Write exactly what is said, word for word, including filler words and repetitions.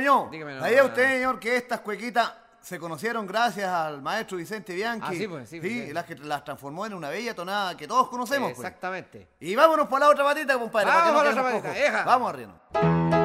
mío. Dígame, no, ¿Sabía no, usted, no. señor, que estas cuequitas se conocieron gracias al maestro Vicente Bianchi? Ah, sí, pues, sí, pues, sí. las que las transformó en una bella tonada que todos conocemos, pues. Exactamente. Y vámonos por la otra patita, compadre. para que Vamos no a la quedemos otra patita, cojos. eja. Vamos arriba.